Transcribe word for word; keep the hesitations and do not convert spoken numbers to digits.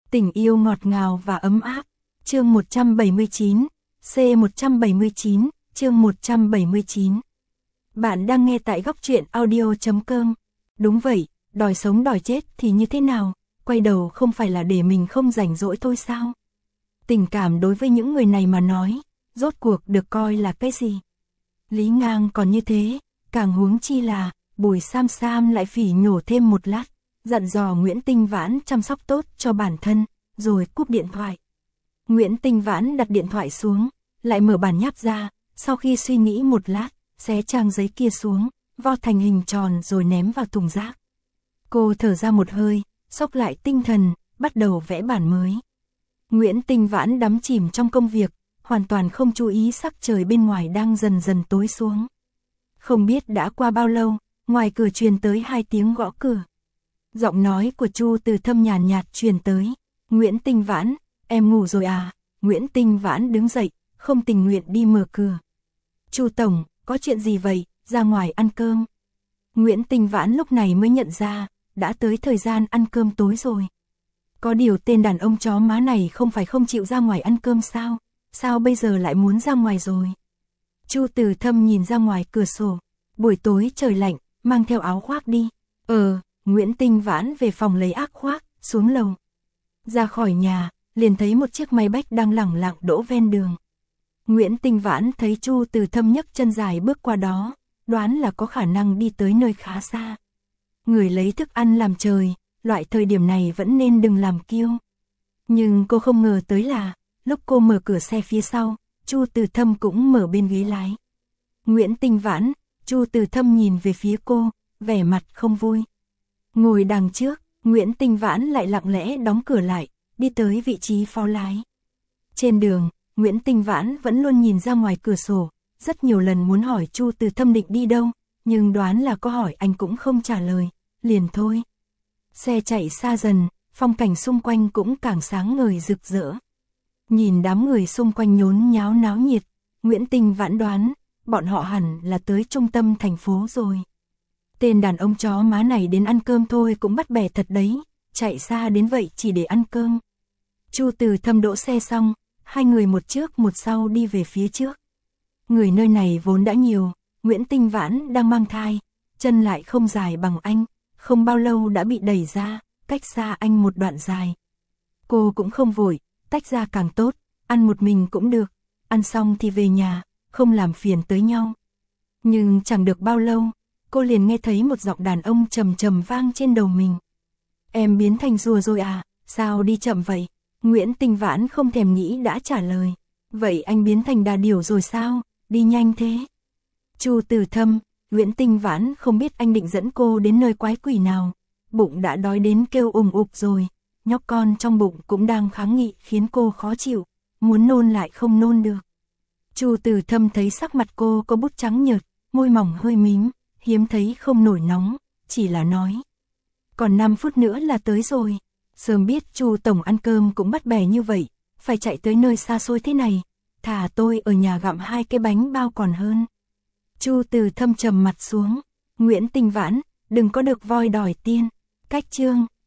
Tình yêu ngọt ngào và ấm áp. Chương một trăm bảy mươi chín, C một trăm bảy mươi chín, chương một trăm bảy mươi chín. Bạn đang nghe tại góc truyện audio chấm com. Đúng vậy, đòi sống đòi chết thì như thế nào, quay đầu không phải là để mình không rảnh rỗi thôi sao? Tình cảm đối với những người này mà nói, rốt cuộc được coi là cái gì? Lý Ngang còn như thế, càng huống chi là, Bùi Sam Sam lại phỉ nhổ thêm một lát, dặn dò Nguyễn Tinh Vãn chăm sóc tốt cho bản thân, rồi cúp điện thoại. Nguyễn Tinh Vãn đặt điện thoại xuống, lại mở bản nháp ra, sau khi suy nghĩ một lát, xé trang giấy kia xuống, vo thành hình tròn rồi ném vào thùng rác. Cô thở ra một hơi, xốc lại tinh thần, bắt đầu vẽ bản mới. Nguyễn Tinh Vãn đắm chìm trong công việc, hoàn toàn không chú ý sắc trời bên ngoài đang dần dần tối xuống. Không biết đã qua bao lâu, ngoài cửa truyền tới hai tiếng gõ cửa. Giọng nói của Chu Từ Thâm nhàn nhạt truyền tới. Nguyễn Tinh Vãn, em ngủ rồi à? Nguyễn Tinh Vãn đứng dậy, không tình nguyện đi mở cửa. Chu Tổng, có chuyện gì vậy? Ra ngoài ăn cơm. Nguyễn Tinh Vãn lúc này mới nhận ra, đã tới thời gian ăn cơm tối rồi. Có điều tên đàn ông chó má này không phải không chịu ra ngoài ăn cơm sao? Sao bây giờ lại muốn ra ngoài rồi? Chu Từ Thâm nhìn ra ngoài cửa sổ. Buổi tối trời lạnh, mang theo áo khoác đi. Ờ, Nguyễn Tinh Vãn về phòng lấy áo khoác, xuống lầu. Ra khỏi nhà, liền thấy một chiếc máy bách đang lẳng lặng đỗ ven đường. Nguyễn Tinh Vãn thấy Chu Từ Thâm nhấc chân dài bước qua đó, đoán là có khả năng đi tới nơi khá xa. Người lấy thức ăn làm trời, loại thời điểm này vẫn nên đừng làm kiêu. Nhưng cô không ngờ tới là, lúc cô mở cửa xe phía sau, Chu Từ Thâm cũng mở bên ghế lái. Nguyễn Tinh Vãn, Chu Từ Thâm nhìn về phía cô, vẻ mặt không vui. Ngồi đằng trước, Nguyễn Tinh Vãn lại lặng lẽ đóng cửa lại, đi tới vị trí phó lái. Trên đường, Nguyễn Tinh Vãn vẫn luôn nhìn ra ngoài cửa sổ, rất nhiều lần muốn hỏi Chu Từ Thâm định đi đâu, nhưng đoán là có hỏi anh cũng không trả lời, liền thôi. Xe chạy xa dần, phong cảnh xung quanh cũng càng sáng ngời rực rỡ. Nhìn đám người xung quanh nhốn nháo náo nhiệt, Nguyễn Tinh Vãn đoán, bọn họ hẳn là tới trung tâm thành phố rồi. Tên đàn ông chó má này đến ăn cơm thôi cũng bắt bẻ thật đấy, chạy xa đến vậy chỉ để ăn cơm. Chu Từ Thâm đỗ xe xong, hai người một trước một sau đi về phía trước. Người nơi này vốn đã nhiều, Nguyễn Tinh Vãn đang mang thai, chân lại không dài bằng anh, không bao lâu đã bị đẩy ra, cách xa anh một đoạn dài. Cô cũng không vội, tách ra càng tốt, ăn một mình cũng được, ăn xong thì về nhà, không làm phiền tới nhau. Nhưng chẳng được bao lâu, cô liền nghe thấy một giọng đàn ông trầm trầm vang trên đầu mình. Em biến thành rùa rồi à, sao đi chậm vậy? Nguyễn Tinh Vãn không thèm nghĩ đã trả lời. Vậy anh biến thành đà điểu rồi sao, đi nhanh thế? Chu Từ Thâm, Nguyễn Tinh Vãn không biết anh định dẫn cô đến nơi quái quỷ nào. Bụng đã đói đến kêu ùng ục rồi, nhóc con trong bụng cũng đang kháng nghị khiến cô khó chịu, muốn nôn lại không nôn được. Chu Từ Thâm thấy sắc mặt cô có bút trắng nhợt, môi mỏng hơi mím, hiếm thấy không nổi nóng, chỉ là nói. Còn năm phút nữa là tới rồi, sớm biết Chu Tổng ăn cơm cũng bắt bẻ như vậy, phải chạy tới nơi xa xôi thế này, thà tôi ở nhà gặm hai cái bánh bao còn hơn. Chu Từ Thâm trầm mặt xuống, Nguyễn Tinh Vãn, đừng có được voi đòi tiên, cách chương,